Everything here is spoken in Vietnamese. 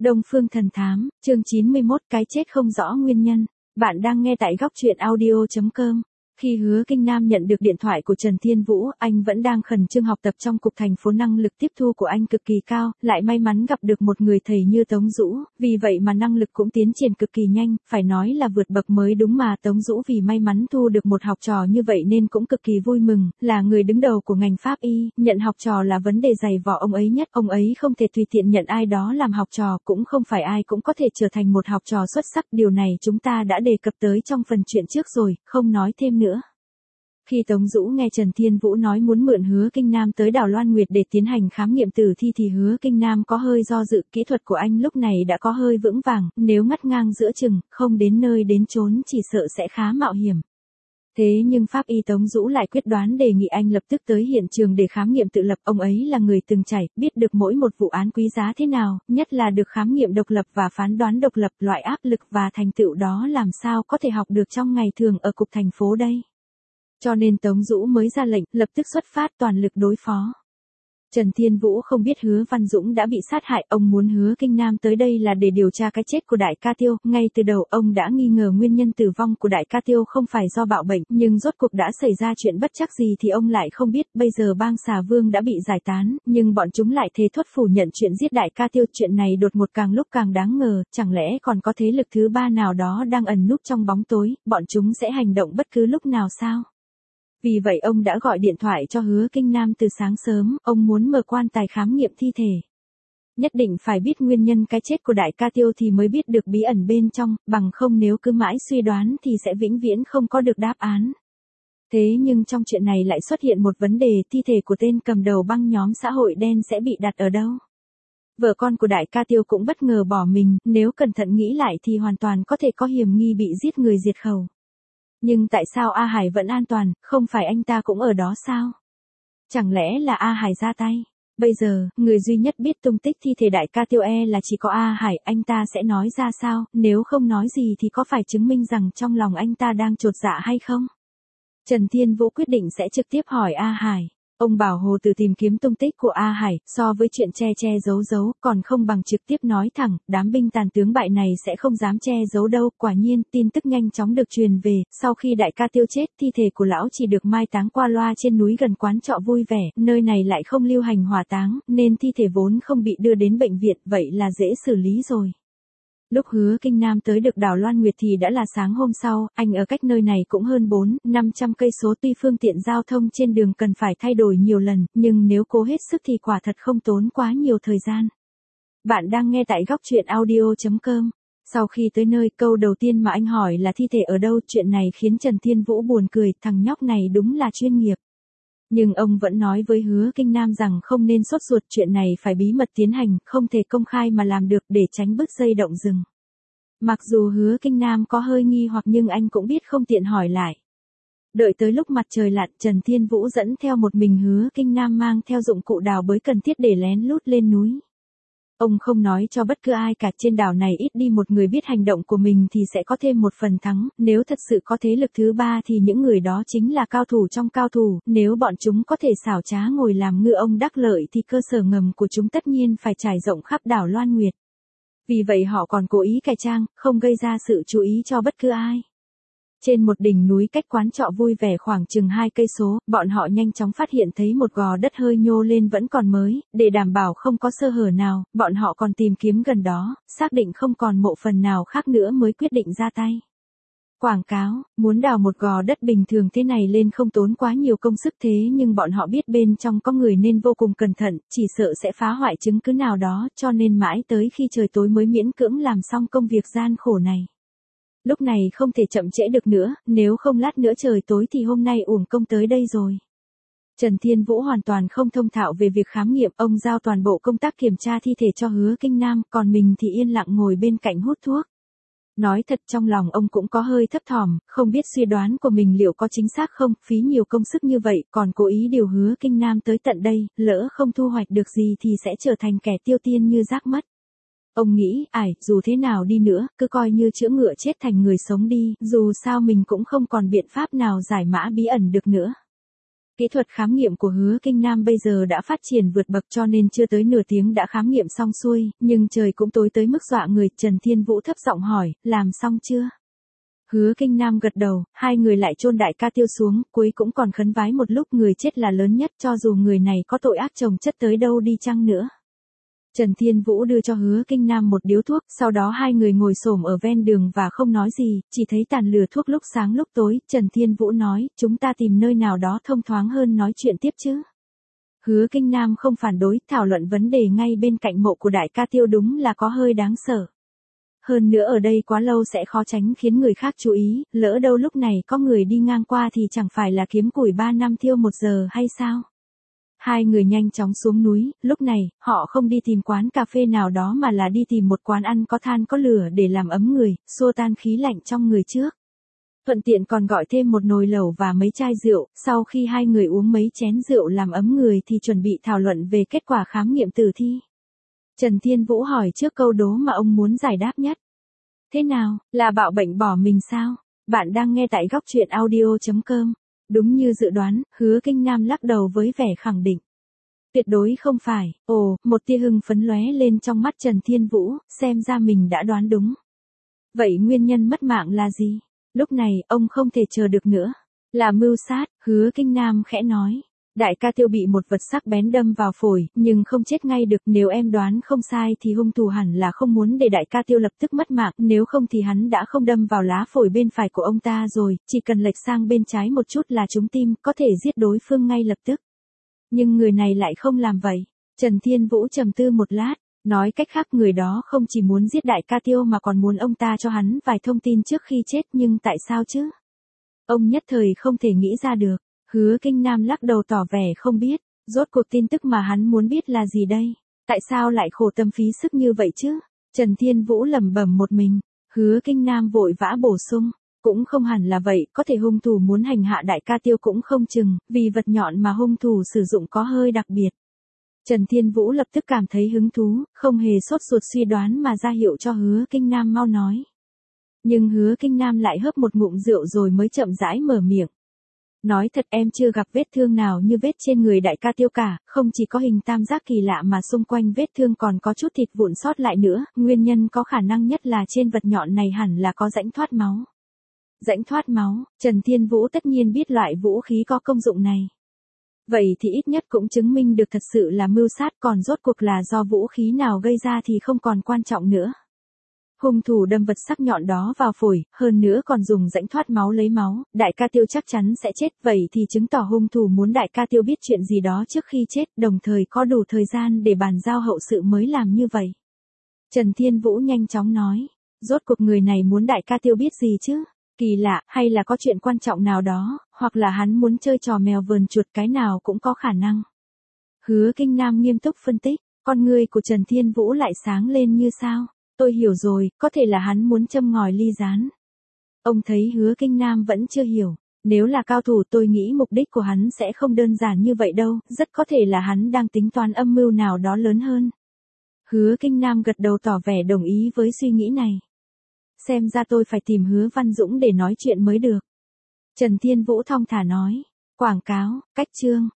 Đông Phương Thần Thám, chương 91, cái chết không rõ nguyên nhân. Bạn đang nghe tại góc truyện audio.com. Khi Hứa Kinh Nam nhận được điện thoại của Trần Thiên Vũ, anh vẫn đang khẩn trương học tập trong cục thành phố, năng lực tiếp thu của anh cực kỳ cao, lại may mắn gặp được một người thầy như Tống Dũ, vì vậy mà năng lực cũng tiến triển cực kỳ nhanh, phải nói là vượt bậc mới đúng mà. Tống Dũ vì may mắn thu được một học trò như vậy nên cũng cực kỳ vui mừng, là người đứng đầu của ngành pháp y, nhận học trò là vấn đề dày vò ông ấy nhất, ông ấy không thể tùy tiện nhận ai đó làm học trò, cũng không phải ai cũng có thể trở thành một học trò xuất sắc, điều này chúng ta đã đề cập tới trong phần chuyện trước rồi, không nói thêm nữa. Khi Tống Dũ nghe Trần Thiên Vũ nói muốn mượn Hứa Kinh Nam tới đảo Loan Nguyệt để tiến hành khám nghiệm tử thi thì Hứa Kinh Nam có hơi do dự, kỹ thuật của anh lúc này đã có hơi vững vàng, nếu ngắt ngang giữa chừng, không đến nơi đến chốn chỉ sợ sẽ khá mạo hiểm. Thế nhưng pháp y Tống Dũ lại quyết đoán đề nghị anh lập tức tới hiện trường để khám nghiệm tự lập, ông ấy là người từng trải, biết được mỗi một vụ án quý giá thế nào, nhất là được khám nghiệm độc lập và phán đoán độc lập, loại áp lực và thành tựu đó làm sao có thể học được trong ngày thường ở cục thành phố đây. Cho nên Tống Dũ mới ra lệnh, lập tức xuất phát toàn lực đối phó. Trần Thiên Vũ không biết Hứa Văn Dũng đã bị sát hại, ông muốn Hứa Kinh Nam tới đây là để điều tra cái chết của Đại ca Tiêu, ngay từ đầu ông đã nghi ngờ nguyên nhân tử vong của Đại ca Tiêu không phải do bạo bệnh, nhưng rốt cuộc đã xảy ra chuyện bất trắc gì thì ông lại không biết, bây giờ Bang Xà Vương đã bị giải tán, nhưng bọn chúng lại thề thốt phủ nhận chuyện giết Đại ca Tiêu, chuyện này đột ngột càng lúc càng đáng ngờ, chẳng lẽ còn có thế lực thứ ba nào đó đang ẩn núp trong bóng tối, bọn chúng sẽ hành động bất cứ lúc nào sao? Vì vậy ông đã gọi điện thoại cho Hứa Kinh Nam từ sáng sớm, ông muốn mở quan tài khám nghiệm thi thể. Nhất định phải biết nguyên nhân cái chết của Đại ca Tiêu thì mới biết được bí ẩn bên trong, bằng không nếu cứ mãi suy đoán thì sẽ vĩnh viễn không có được đáp án. Thế nhưng trong chuyện này lại xuất hiện một vấn đề, thi thể của tên cầm đầu băng nhóm xã hội đen sẽ bị đặt ở đâu? Vợ con của Đại ca Tiêu cũng bất ngờ bỏ mình, nếu cẩn thận nghĩ lại thì hoàn toàn có thể có hiểm nghi bị giết người diệt khẩu. Nhưng tại sao A Hải vẫn an toàn, không phải anh ta cũng ở đó sao? Chẳng lẽ là A Hải ra tay? Bây giờ, người duy nhất biết tung tích thi thể Đại ca Tiêu là chỉ có A Hải, anh ta sẽ nói ra sao, nếu không nói gì thì có phải chứng minh rằng trong lòng anh ta đang chột dạ hay không? Trần Thiên Vũ quyết định sẽ trực tiếp hỏi A Hải. Ông bảo Hồ Từ tìm kiếm tung tích của A Hải, so với chuyện che che giấu giấu, còn không bằng trực tiếp nói thẳng, đám binh tàn tướng bại này sẽ không dám che giấu đâu. Quả nhiên, tin tức nhanh chóng được truyền về, sau khi Đại ca Tiêu chết, thi thể của lão chỉ được mai táng qua loa trên núi gần quán trọ Vui Vẻ, nơi này lại không lưu hành hỏa táng, nên thi thể vốn không bị đưa đến bệnh viện, vậy là dễ xử lý rồi. Lúc Hứa Kinh Nam tới được đảo Loan Nguyệt thì đã là sáng hôm sau, anh ở cách nơi này cũng hơn 400-500 cây số, tuy phương tiện giao thông trên đường cần phải thay đổi nhiều lần, nhưng nếu cố hết sức thì quả thật không tốn quá nhiều thời gian. Bạn đang nghe tại góc truyện audio.com. Sau khi tới nơi, câu đầu tiên mà anh hỏi là thi thể ở đâu, chuyện này khiến Trần Thiên Vũ buồn cười, thằng nhóc này đúng là chuyên nghiệp. Nhưng ông vẫn nói với Hứa Kinh Nam rằng không nên sốt ruột, chuyện này phải bí mật tiến hành, không thể công khai mà làm được để tránh bứt dây động rừng. Mặc dù Hứa Kinh Nam có hơi nghi hoặc nhưng anh cũng biết không tiện hỏi lại. Đợi tới lúc mặt trời lặn, Trần Thiên Vũ dẫn theo một mình Hứa Kinh Nam mang theo dụng cụ đào bới cần thiết để lén lút lên núi. Ông không nói cho bất cứ ai cả, trên đảo này ít đi một người biết hành động của mình thì sẽ có thêm một phần thắng, nếu thật sự có thế lực thứ ba thì những người đó chính là cao thủ trong cao thủ, nếu bọn chúng có thể xảo trá ngồi làm ngư ông đắc lợi thì cơ sở ngầm của chúng tất nhiên phải trải rộng khắp đảo Loan Nguyệt. Vì vậy họ còn cố ý cải trang, không gây ra sự chú ý cho bất cứ ai. Trên một đỉnh núi cách quán trọ Vui Vẻ khoảng chừng 2 cây số, bọn họ nhanh chóng phát hiện thấy một gò đất hơi nhô lên vẫn còn mới, để đảm bảo không có sơ hở nào, bọn họ còn tìm kiếm gần đó, xác định không còn mộ phần nào khác nữa mới quyết định ra tay. Quảng cáo, muốn đào một gò đất bình thường thế này lên không tốn quá nhiều công sức, thế nhưng bọn họ biết bên trong có người nên vô cùng cẩn thận, chỉ sợ sẽ phá hoại chứng cứ nào đó, cho nên mãi tới khi trời tối mới miễn cưỡng làm xong công việc gian khổ này. Lúc này không thể chậm trễ được nữa, nếu không lát nữa trời tối thì hôm nay uổng công tới đây rồi. Trần Thiên Vũ hoàn toàn không thông thạo về việc khám nghiệm, ông giao toàn bộ công tác kiểm tra thi thể cho Hứa Kinh Nam, còn mình thì yên lặng ngồi bên cạnh hút thuốc. Nói thật trong lòng ông cũng có hơi thấp thỏm, không biết suy đoán của mình liệu có chính xác không, phí nhiều công sức như vậy, còn cố ý điều Hứa Kinh Nam tới tận đây, lỡ không thu hoạch được gì thì sẽ trở thành kẻ tiêu tiên như rác mất. Ông nghĩ, dù thế nào đi nữa, cứ coi như chữa ngựa chết thành người sống đi, dù sao mình cũng không còn biện pháp nào giải mã bí ẩn được nữa. Kỹ thuật khám nghiệm của Hứa Kinh Nam bây giờ đã phát triển vượt bậc cho nên chưa tới nửa tiếng đã khám nghiệm xong xuôi, nhưng trời cũng tối tới mức dọa người. Trần Thiên Vũ thấp giọng hỏi, làm xong chưa? Hứa Kinh Nam gật đầu, hai người lại chôn đại ca Tiêu xuống, cuối cũng còn khấn vái một lúc. Người chết là lớn nhất, cho dù người này có tội ác chồng chất tới đâu đi chăng nữa. Trần Thiên Vũ đưa cho Hứa Kinh Nam một điếu thuốc, sau đó hai người ngồi xổm ở ven đường và không nói gì, chỉ thấy tàn lửa thuốc lúc sáng lúc tối. Trần Thiên Vũ nói, chúng ta tìm nơi nào đó thông thoáng hơn nói chuyện tiếp chứ. Hứa Kinh Nam không phản đối, thảo luận vấn đề ngay bên cạnh mộ của đại ca Tiêu đúng là có hơi đáng sợ. Hơn nữa ở đây quá lâu sẽ khó tránh khiến người khác chú ý, lỡ đâu lúc này có người đi ngang qua thì chẳng phải là kiếm củi 3 năm thiêu 1 giờ hay sao? Hai người nhanh chóng xuống núi, lúc này, họ không đi tìm quán cà phê nào đó mà là đi tìm một quán ăn có than có lửa để làm ấm người, xua tan khí lạnh trong người trước. Thuận tiện còn gọi thêm một nồi lẩu và mấy chai rượu, sau khi hai người uống mấy chén rượu làm ấm người thì chuẩn bị thảo luận về kết quả khám nghiệm tử thi. Trần Thiên Vũ hỏi trước câu đố mà ông muốn giải đáp nhất. Thế nào, là bạo bệnh bỏ mình sao? Bạn đang nghe tại góc truyện audio.com. Đúng như dự đoán, Hứa Kinh Nam lắc đầu với vẻ khẳng định. Tuyệt đối không phải. Ồ, một tia hưng phấn lóe lên trong mắt Trần Thiên Vũ, xem ra mình đã đoán đúng. Vậy nguyên nhân mất mạng là gì? Lúc này, ông không thể chờ được nữa. Là mưu sát, Hứa Kinh Nam khẽ nói. Đại ca Tiêu bị một vật sắc bén đâm vào phổi, nhưng không chết ngay được. Nếu em đoán không sai thì hung thủ hẳn là không muốn để đại ca Tiêu lập tức mất mạng, nếu không thì hắn đã không đâm vào lá phổi bên phải của ông ta rồi, chỉ cần lệch sang bên trái một chút là trúng tim, có thể giết đối phương ngay lập tức. Nhưng người này lại không làm vậy. Trần Thiên Vũ trầm tư một lát, nói cách khác người đó không chỉ muốn giết đại ca Tiêu mà còn muốn ông ta cho hắn vài thông tin trước khi chết, nhưng tại sao chứ? Ông nhất thời không thể nghĩ ra được. Hứa Kinh Nam lắc đầu tỏ vẻ không biết, rốt cuộc tin tức mà hắn muốn biết là gì đây? Tại sao lại khổ tâm phí sức như vậy chứ? Trần Thiên Vũ lẩm bẩm một mình, Hứa Kinh Nam vội vã bổ sung, cũng không hẳn là vậy, có thể hung thủ muốn hành hạ đại ca Tiêu cũng không chừng, vì vật nhọn mà hung thủ sử dụng có hơi đặc biệt. Trần Thiên Vũ lập tức cảm thấy hứng thú, không hề sốt ruột suy đoán mà ra hiệu cho Hứa Kinh Nam mau nói. Nhưng Hứa Kinh Nam lại hớp một ngụm rượu rồi mới chậm rãi mở miệng. Nói thật em chưa gặp vết thương nào như vết trên người đại ca Tiêu cả, không chỉ có hình tam giác kỳ lạ mà xung quanh vết thương còn có chút thịt vụn sót lại nữa, nguyên nhân có khả năng nhất là trên vật nhọn này hẳn là có rãnh thoát máu. Rãnh thoát máu, Trần Thiên Vũ tất nhiên biết loại vũ khí có công dụng này. Vậy thì ít nhất cũng chứng minh được thật sự là mưu sát, còn rốt cuộc là do vũ khí nào gây ra thì không còn quan trọng nữa. Hung thủ đâm vật sắc nhọn đó vào phổi, hơn nữa còn dùng rãnh thoát máu lấy máu, đại ca Tiêu chắc chắn sẽ chết, vậy thì chứng tỏ hung thủ muốn đại ca Tiêu biết chuyện gì đó trước khi chết, đồng thời có đủ thời gian để bàn giao hậu sự mới làm như vậy. Trần Thiên Vũ nhanh chóng nói, rốt cuộc người này muốn đại ca Tiêu biết gì chứ? Kỳ lạ, hay là có chuyện quan trọng nào đó, hoặc là hắn muốn chơi trò mèo vờn chuột, cái nào cũng có khả năng. Hứa Kinh Nam nghiêm túc phân tích, con ngươi của Trần Thiên Vũ lại sáng lên như sao. Tôi hiểu rồi, có thể là hắn muốn châm ngòi ly gián. Ông thấy Hứa Kinh Nam vẫn chưa hiểu, nếu là cao thủ tôi nghĩ mục đích của hắn sẽ không đơn giản như vậy đâu, rất có thể là hắn đang tính toán âm mưu nào đó lớn hơn. Hứa Kinh Nam gật đầu tỏ vẻ đồng ý với suy nghĩ này. Xem ra tôi phải tìm Hứa Văn Dũng để nói chuyện mới được. Trần Thiên Vũ thong thả nói, quảng cáo, cách chương.